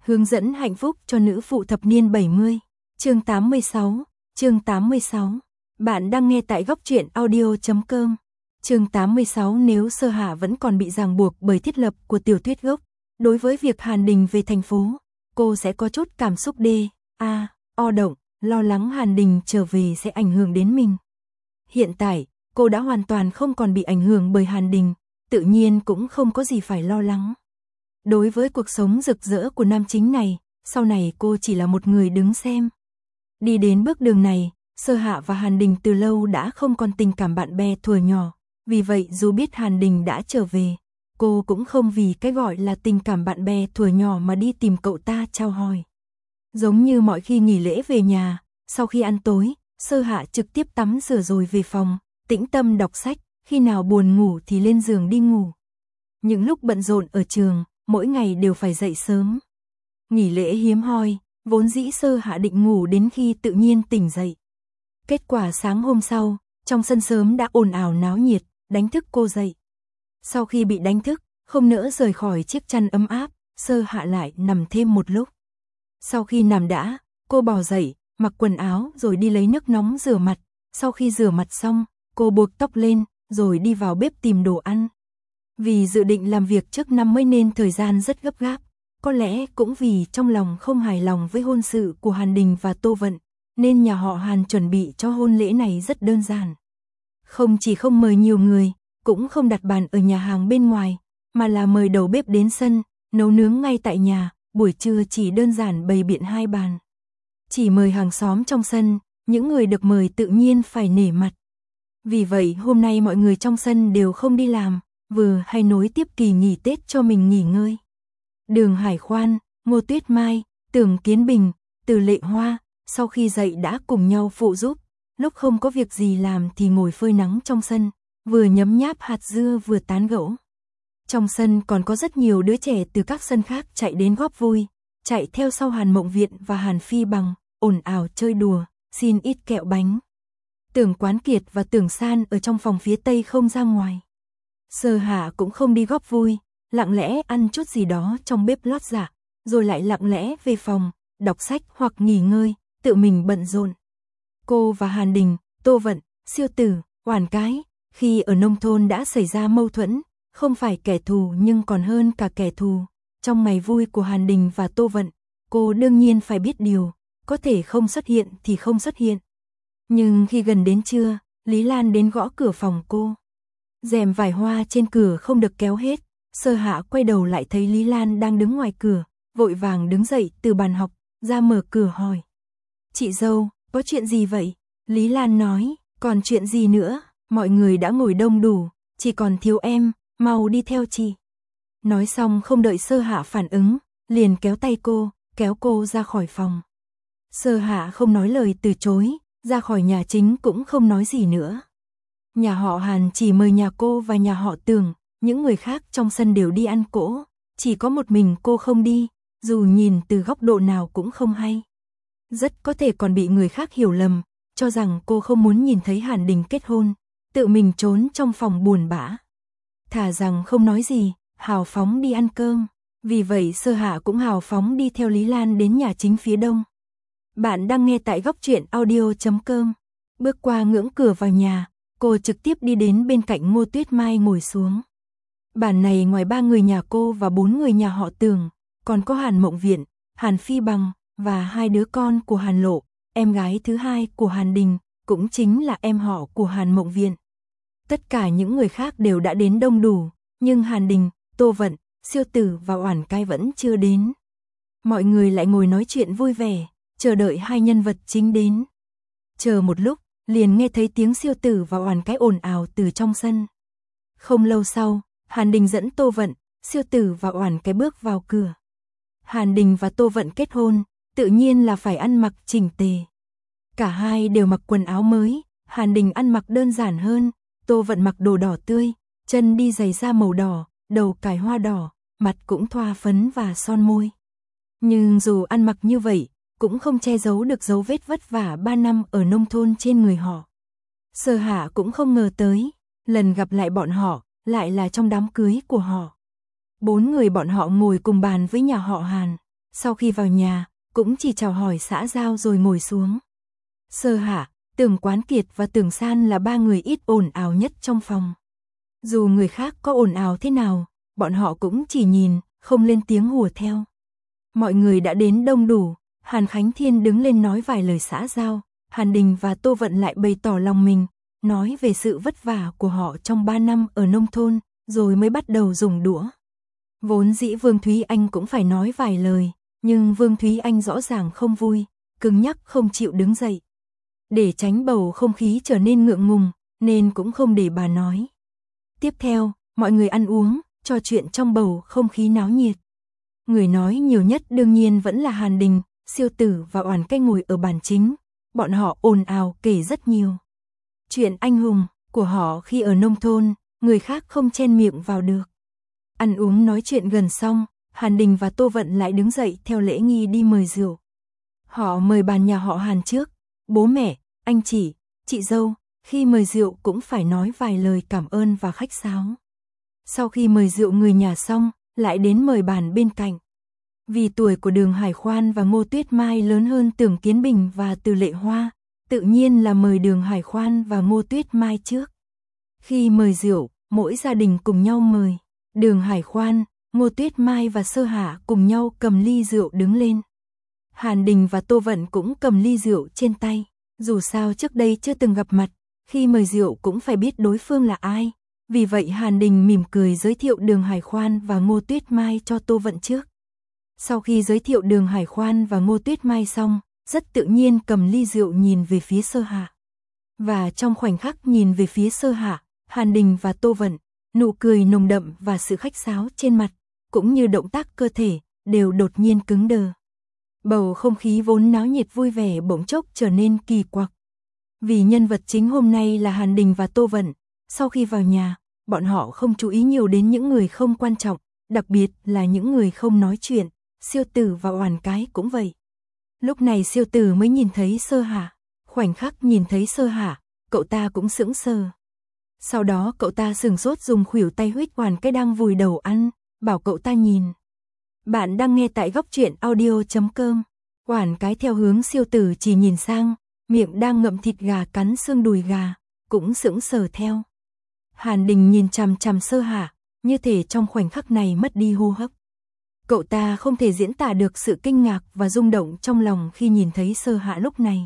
Hướng dẫn hạnh phúc cho nữ phụ thập niên 70. Chương 86. Chương 86. Bạn đang nghe tại góc truyện audio.com. Chương 86. Nếu Sơ Hạ vẫn còn bị ràng buộc bởi thiết lập của tiểu thuyết gốc, đối với việc Hàn Đình về thành phố, cô sẽ có chút cảm xúc động, lo lắng Hàn Đình trở về sẽ ảnh hưởng đến mình. Hiện tại, cô đã hoàn toàn không còn bị ảnh hưởng bởi Hàn Đình, tự nhiên cũng không có gì phải lo lắng. Đối với cuộc sống rực rỡ của nam chính này, sau này cô chỉ là một người đứng xem. Đi đến bước đường này, Sơ Hạ và Hàn Đình từ lâu đã không còn tình cảm bạn bè thuở nhỏ, vì vậy dù biết Hàn Đình đã trở về, cô cũng không vì cái gọi là tình cảm bạn bè thuở nhỏ mà đi tìm cậu ta chào hỏi. Giống như mọi khi nghỉ lễ về nhà, sau khi ăn tối, Sơ Hạ trực tiếp tắm rửa rồi về phòng, tĩnh tâm đọc sách, khi nào buồn ngủ thì lên giường đi ngủ. Những lúc bận rộn ở trường, mỗi ngày đều phải dậy sớm. Nghỉ lễ hiếm hoi, vốn dĩ Sơ Hạ định ngủ đến khi tự nhiên tỉnh dậy. Kết quả sáng hôm sau, trong sân sớm đã ồn ào náo nhiệt, đánh thức cô dậy. Sau khi bị đánh thức, không nỡ rời khỏi chiếc chăn ấm áp, Sơ Hạ lại nằm thêm một lúc. Sau khi nằm đã, cô bò dậy, mặc quần áo rồi đi lấy nước nóng rửa mặt. Sau khi rửa mặt xong, cô buộc tóc lên, rồi đi vào bếp tìm đồ ăn. Vì dự định làm việc trước năm mới nên thời gian rất gấp gáp. Có lẽ cũng vì trong lòng không hài lòng với hôn sự của Hàn Đình và Tô Vận, nên nhà họ Hàn chuẩn bị cho hôn lễ này rất đơn giản. Không chỉ không mời nhiều người, cũng không đặt bàn ở nhà hàng bên ngoài, mà là mời đầu bếp đến sân, nấu nướng ngay tại nhà, buổi trưa chỉ đơn giản bày biện 2 bàn. Chỉ mời hàng xóm trong sân, những người được mời tự nhiên phải nể mặt. Vì vậy hôm nay mọi người trong sân đều không đi làm, vừa hay nối tiếp kỳ nghỉ Tết cho mình nghỉ ngơi. Đường Hải Khoan, Ngô Tuyết Mai, Tưởng Kiến Bình, Từ Lệ Hoa, sau khi dậy đã cùng nhau phụ giúp, lúc không có việc gì làm thì ngồi phơi nắng trong sân, vừa nhấm nháp hạt dưa vừa tán gẫu. Trong sân còn có rất nhiều đứa trẻ từ các sân khác chạy đến góp vui, chạy theo sau Hàn Mộng Viện và Hàn Phi Bằng, ồn ào chơi đùa, xin ít kẹo bánh. Tưởng Quán Kiệt và Tưởng San ở trong phòng phía Tây không ra ngoài. Sơ Hạ cũng không đi góp vui, lặng lẽ ăn chút gì đó trong bếp lót dạ, rồi lại lặng lẽ về phòng, đọc sách hoặc nghỉ ngơi, tự mình bận rộn. Cô và Hàn Đình, Tô Vận, Siêu Tử, Oản Cái, khi ở nông thôn đã xảy ra mâu thuẫn, không phải kẻ thù nhưng còn hơn cả kẻ thù. Trong ngày vui của Hàn Đình và Tô Vận, cô đương nhiên phải biết điều, có thể không xuất hiện thì không xuất hiện. Nhưng khi gần đến trưa, Lý Lan đến gõ cửa phòng cô. Rèm vải hoa trên cửa không được kéo hết, Sơ Hạ quay đầu lại thấy Lý Lan đang đứng ngoài cửa, vội vàng đứng dậy từ bàn học, ra mở cửa hỏi. Chị dâu, có chuyện gì vậy? Lý Lan nói, còn chuyện gì nữa, mọi người đã ngồi đông đủ, chỉ còn thiếu em, mau đi theo chị. Nói xong không đợi Sơ Hạ phản ứng, liền kéo tay cô, kéo cô ra khỏi phòng. Sơ Hạ không nói lời từ chối, ra khỏi nhà chính cũng không nói gì nữa. Nhà họ Hàn chỉ mời nhà cô và nhà họ Tưởng, những người khác trong sân đều đi ăn cỗ, chỉ có một mình cô không đi, dù nhìn từ góc độ nào cũng không hay. Rất có thể còn bị người khác hiểu lầm, cho rằng cô không muốn nhìn thấy Hàn Đình kết hôn, tự mình trốn trong phòng buồn bã. Thà rằng không nói gì, hào phóng đi ăn cơm, vì vậy Sơ Hạ cũng hào phóng đi theo Lý Lan đến nhà chính phía đông. Bạn đang nghe tại góc truyện audio.com. Bước qua ngưỡng cửa vào nhà, cô trực tiếp đi đến bên cạnh Ngô Tuyết Mai ngồi xuống. Bản này ngoài 3 người nhà cô và 4 người nhà họ Tưởng, còn có Hàn Mộng Viện, Hàn Phi Bằng và 2 đứa con của Hàn Lộ, em gái thứ 2 của Hàn Đình, cũng chính là em họ của Hàn Mộng Viện. Tất cả những người khác đều đã đến đông đủ, nhưng Hàn Đình, Tô Vận, Siêu Tử và Oản Cái vẫn chưa đến. Mọi người lại ngồi nói chuyện vui vẻ, chờ đợi 2 nhân vật chính đến. Chờ một lúc, liền nghe thấy tiếng Siêu Tử và Oản Cái ồn ào từ trong sân. Không lâu sau, Hàn Đình dẫn Tô Vận, Siêu Tử và Oản Cái bước vào cửa. Hàn Đình và Tô Vận kết hôn, tự nhiên là phải ăn mặc chỉnh tề. Cả hai đều mặc quần áo mới, Hàn Đình ăn mặc đơn giản hơn, Tô Vận mặc đồ đỏ tươi, chân đi giày da màu đỏ, đầu cài hoa đỏ, mặt cũng thoa phấn và son môi. Nhưng dù ăn mặc như vậy, cũng không che giấu được dấu vết vất vả 3 năm ở nông thôn trên người họ. Sơ Hạ cũng không ngờ tới, lần gặp lại bọn họ, lại là trong đám cưới của họ. 4 người bọn họ ngồi cùng bàn với nhà họ Hàn. Sau khi vào nhà, cũng chỉ chào hỏi xã giao rồi ngồi xuống. Sơ Hạ, Tưởng Quán Kiệt và Tưởng San là ba người ít ồn ào nhất trong phòng. Dù người khác có ồn ào thế nào, bọn họ cũng chỉ nhìn, không lên tiếng hùa theo. Mọi người đã đến đông đủ, Hàn Khánh Thiên đứng lên nói vài lời xã giao, Hàn Đình và Tô Vận lại bày tỏ lòng mình, nói về sự vất vả của họ trong 3 năm ở nông thôn, rồi mới bắt đầu dùng đũa. Vốn dĩ Vương Thúy Anh cũng phải nói vài lời, nhưng Vương Thúy Anh rõ ràng không vui, cứng nhắc không chịu đứng dậy. Để tránh bầu không khí trở nên ngượng ngùng, nên cũng không để bà nói. Tiếp theo, mọi người ăn uống, trò chuyện trong bầu không khí náo nhiệt. Người nói nhiều nhất đương nhiên vẫn là Hàn Đình, Siêu Tử và Oản Cái ngồi ở bàn chính. Bọn họ ồn ào kể rất nhiều chuyện anh hùng của họ khi ở nông thôn, người khác không chen miệng vào được. Ăn uống nói chuyện gần xong, Hàn Đình và Tô Vận lại đứng dậy theo lễ nghi đi mời rượu. Họ mời bàn nhà họ Hàn trước, bố mẹ, anh chị dâu, khi mời rượu cũng phải nói vài lời cảm ơn và khách sáo. Sau khi mời rượu người nhà xong, lại đến mời bàn bên cạnh. Vì tuổi của Đường Hải Khoan và Ngô Tuyết Mai lớn hơn Tưởng Kiến Bình và Từ Lệ Hoa, tự nhiên là mời Đường Hải Khoan và Ngô Tuyết Mai trước. Khi mời rượu, mỗi gia đình cùng nhau mời. Đường Hải Khoan, Ngô Tuyết Mai và Sơ Hạ cùng nhau cầm ly rượu đứng lên. Hàn Đình và Tô Vận cũng cầm ly rượu trên tay. Dù sao trước đây chưa từng gặp mặt, khi mời rượu cũng phải biết đối phương là ai. Vì vậy Hàn Đình mỉm cười giới thiệu Đường Hải Khoan và Ngô Tuyết Mai cho Tô Vận trước. Sau khi giới thiệu Đường Hải Khoan và Ngô Tuyết Mai xong, rất tự nhiên cầm ly rượu nhìn về phía Sơ Hạ. Và trong khoảnh khắc nhìn về phía Sơ Hạ, Hàn Đình và Tô Vận, nụ cười nồng đậm và sự khách sáo trên mặt, cũng như động tác cơ thể, đều đột nhiên cứng đờ. Bầu không khí vốn náo nhiệt vui vẻ bỗng chốc trở nên kỳ quặc. Vì nhân vật chính hôm nay là Hàn Đình và Tô Vận, sau khi vào nhà, bọn họ không chú ý nhiều đến những người không quan trọng, đặc biệt là những người không nói chuyện, Siêu Tử và Oản Cái cũng vậy. Lúc này Siêu Tử mới nhìn thấy Sơ Hạ, khoảnh khắc nhìn thấy Sơ Hạ, cậu ta cũng sững sờ. Sau đó cậu ta sửng sốt dùng khuỷu tay huých Oản Cái đang vùi đầu ăn, bảo cậu ta nhìn. Bạn đang nghe tại góc truyện audio.com. Oản Cái theo hướng Siêu Tử chỉ nhìn sang, miệng đang ngậm thịt gà cắn xương đùi gà, cũng sững sờ theo. Hàn Đình nhìn chằm chằm Sơ Hạ, như thể trong khoảnh khắc này mất đi hô hấp. Cậu ta không thể diễn tả được sự kinh ngạc và rung động trong lòng khi nhìn thấy Sơ Hạ lúc này.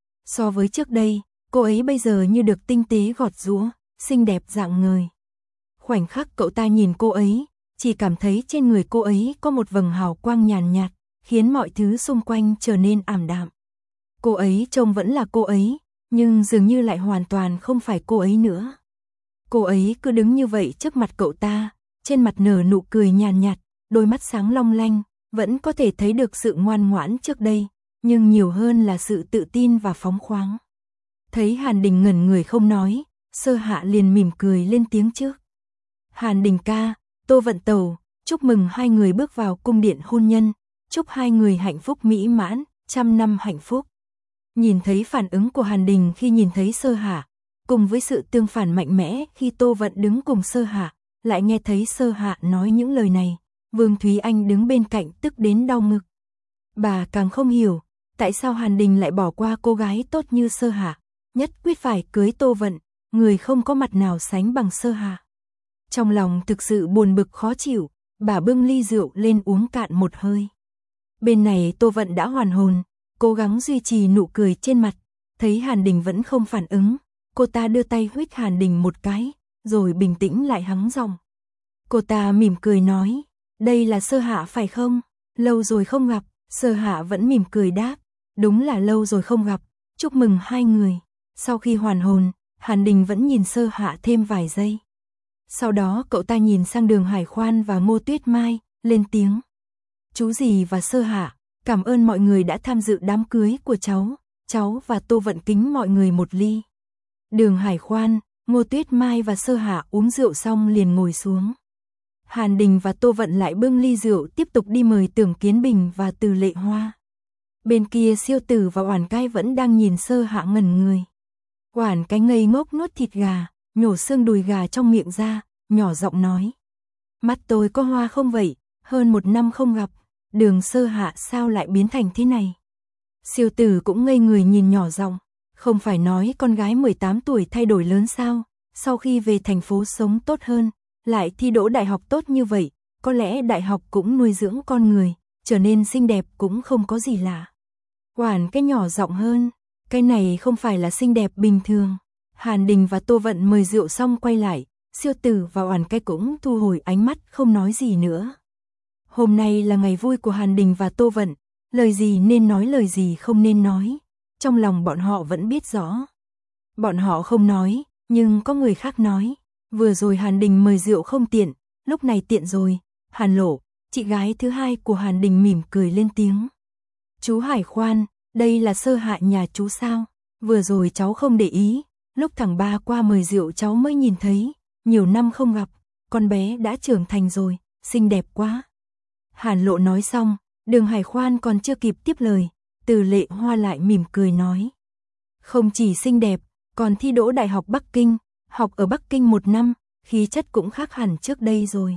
So với trước đây, cô ấy bây giờ như được tinh tế gọt giũa, xinh đẹp rạng ngời. Khoảnh khắc cậu ta nhìn cô ấy, chỉ cảm thấy trên người cô ấy có một vầng hào quang nhàn nhạt, khiến mọi thứ xung quanh trở nên ảm đạm. Cô ấy trông vẫn là cô ấy, nhưng dường như lại hoàn toàn không phải cô ấy nữa. Cô ấy cứ đứng như vậy trước mặt cậu ta, trên mặt nở nụ cười nhàn nhạt, đôi mắt sáng long lanh, vẫn có thể thấy được sự ngoan ngoãn trước đây, nhưng nhiều hơn là sự tự tin và phóng khoáng. Thấy Hàn Đình ngẩn người không nói, Sơ Hạ liền mỉm cười lên tiếng trước. Hàn Đình ca, Tô Vận tẩu, chúc mừng hai người bước vào cung điện hôn nhân, chúc hai người hạnh phúc mỹ mãn, 100 năm hạnh phúc. Nhìn thấy phản ứng của Hàn Đình khi nhìn thấy Sơ Hạ, cùng với sự tương phản mạnh mẽ khi Tô Vận đứng cùng Sơ Hạ, lại nghe thấy Sơ Hạ nói những lời này, Vương Thúy Anh đứng bên cạnh tức đến đau ngực. Bà càng không hiểu, tại sao Hàn Đình lại bỏ qua cô gái tốt như Sơ Hạ, nhất quyết phải cưới Tô Vận, người không có mặt nào sánh bằng Sơ Hạ. Trong lòng thực sự buồn bực khó chịu, bà bưng ly rượu lên uống cạn một hơi. Bên này Tô Vận đã hoàn hồn, cố gắng duy trì nụ cười trên mặt, thấy Hàn Đình vẫn không phản ứng, cô ta đưa tay huých Hàn Đình một cái, rồi bình tĩnh lại hắng giọng. Cô ta mỉm cười nói, đây là Sơ Hạ phải không? Lâu rồi không gặp. Sơ Hạ vẫn mỉm cười đáp, đúng là lâu rồi không gặp, chúc mừng hai người. Sau khi hoàn hồn, Hàn Đình vẫn nhìn Sơ Hạ thêm vài giây. Sau đó cậu ta nhìn sang Đường Hải Khoan và Ngô Tuyết Mai, lên tiếng. Chú dì và Sơ Hạ, cảm ơn mọi người đã tham dự đám cưới của cháu và Tô Vận kính mọi người một ly. Đường Hải Khoan, Ngô Tuyết Mai và Sơ Hạ uống rượu xong liền ngồi xuống. Hàn Đình và Tô Vận lại bưng ly rượu tiếp tục đi mời Tưởng Kiến Bình và Từ Lệ Hoa. Bên kia Siêu Tử và Oản Cái vẫn đang nhìn Sơ Hạ ngẩn người. Oản Cái ngây ngốc nuốt thịt gà, nhổ xương đùi gà trong miệng ra, nhỏ giọng nói. Mắt tôi có hoa không vậy, hơn 1 năm không gặp. Đường Sơ Hạ sao lại biến thành thế này? Siêu Tử cũng ngây người nhìn nhỏ giọng, không phải nói con gái 18 tuổi thay đổi lớn sao, sau khi về thành phố sống tốt hơn, lại thi đỗ đại học tốt như vậy, có lẽ đại học cũng nuôi dưỡng con người, trở nên xinh đẹp cũng không có gì lạ. Oản cái nhỏ giọng hơn, cái này không phải là xinh đẹp bình thường. Hàn Đình và Tô Vận mời rượu xong quay lại, Siêu Tử và Oản cái cũng thu hồi ánh mắt không nói gì nữa. Hôm nay là ngày vui của Hàn Đình và Tô Vận, lời gì nên nói lời gì không nên nói, trong lòng bọn họ vẫn biết rõ. Bọn họ không nói, nhưng có người khác nói, vừa rồi Hàn Đình mời rượu không tiện, lúc này tiện rồi. Hàn Lộ, chị gái thứ hai của Hàn Đình mỉm cười lên tiếng. Chú Hải Khoan, đây là Sơ Hạ nhà chú sao? Vừa rồi cháu không để ý, lúc thằng ba qua mời rượu cháu mới nhìn thấy, nhiều năm không gặp, con bé đã trưởng thành rồi, xinh đẹp quá. Hàn Lộ nói xong, Đường Hải Khoan còn chưa kịp tiếp lời, Từ Lệ Hoa lại mỉm cười nói. Không chỉ xinh đẹp, còn thi đỗ Đại học Bắc Kinh, học ở Bắc Kinh 1 năm, khí chất cũng khác hẳn trước đây rồi.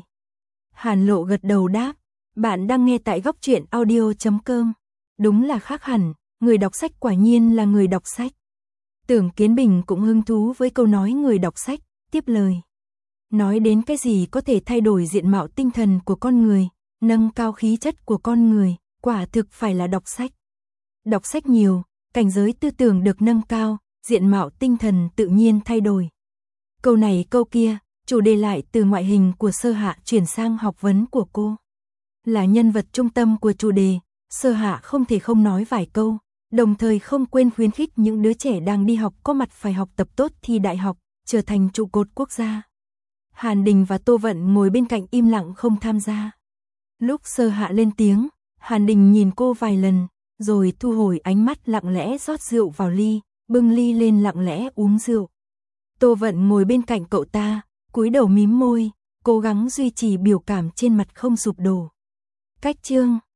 Hàn Lộ gật đầu đáp, bạn đang nghe tại Góc Truyện Audio.com. Đúng là khác hẳn, người đọc sách quả nhiên là người đọc sách. Tưởng Kiến Bình cũng hứng thú với câu nói người đọc sách, tiếp lời. Nói đến cái gì có thể thay đổi diện mạo tinh thần của con người, nâng cao khí chất của con người, quả thực phải là đọc sách. Đọc sách nhiều, cảnh giới tư tưởng được nâng cao, diện mạo tinh thần tự nhiên thay đổi. Câu này câu kia, chủ đề lại từ ngoại hình của Sơ Hạ chuyển sang học vấn của cô. Là nhân vật trung tâm của chủ đề, Sơ Hạ không thể không nói vài câu, đồng thời không quên khuyến khích những đứa trẻ đang đi học có mặt phải học tập tốt thi đại học, trở thành trụ cột quốc gia. Hàn Đình và Tô Vận ngồi bên cạnh im lặng không tham gia. Lúc Sơ Hạ lên tiếng, Hàn Đình nhìn cô vài lần, rồi thu hồi ánh mắt lặng lẽ rót rượu vào ly, bưng ly lên lặng lẽ uống rượu. Tô Vận ngồi bên cạnh cậu ta, cúi đầu mím môi, cố gắng duy trì biểu cảm trên mặt không sụp đổ. Cách chương